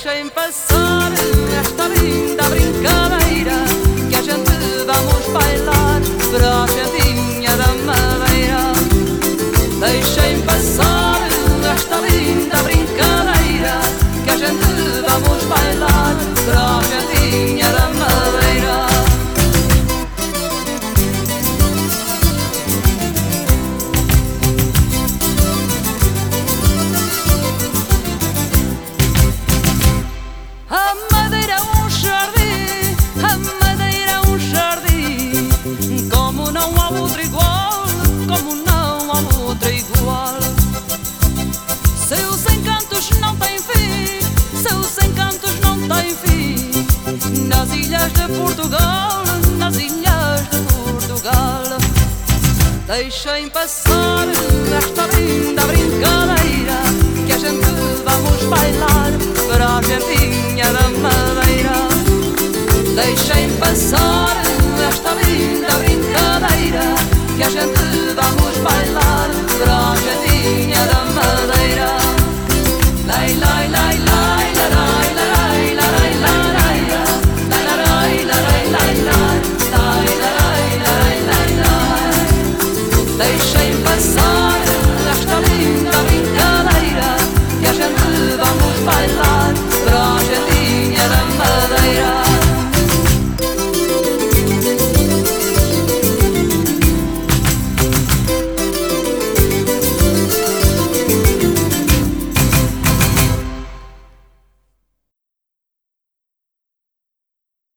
Deixem passar esta linda brincadeira, que a gente vamos bailar para a Argentina da Madeira. Deixem passar esta linda brincadeira, que a gente vamos bailar para a Argentina da Madeira. Seus encantos não têm fim, seus encantos não têm fim. Nas ilhas de Portugal, nas ilhas de Portugal. Deixem passar esta linda brincadeira,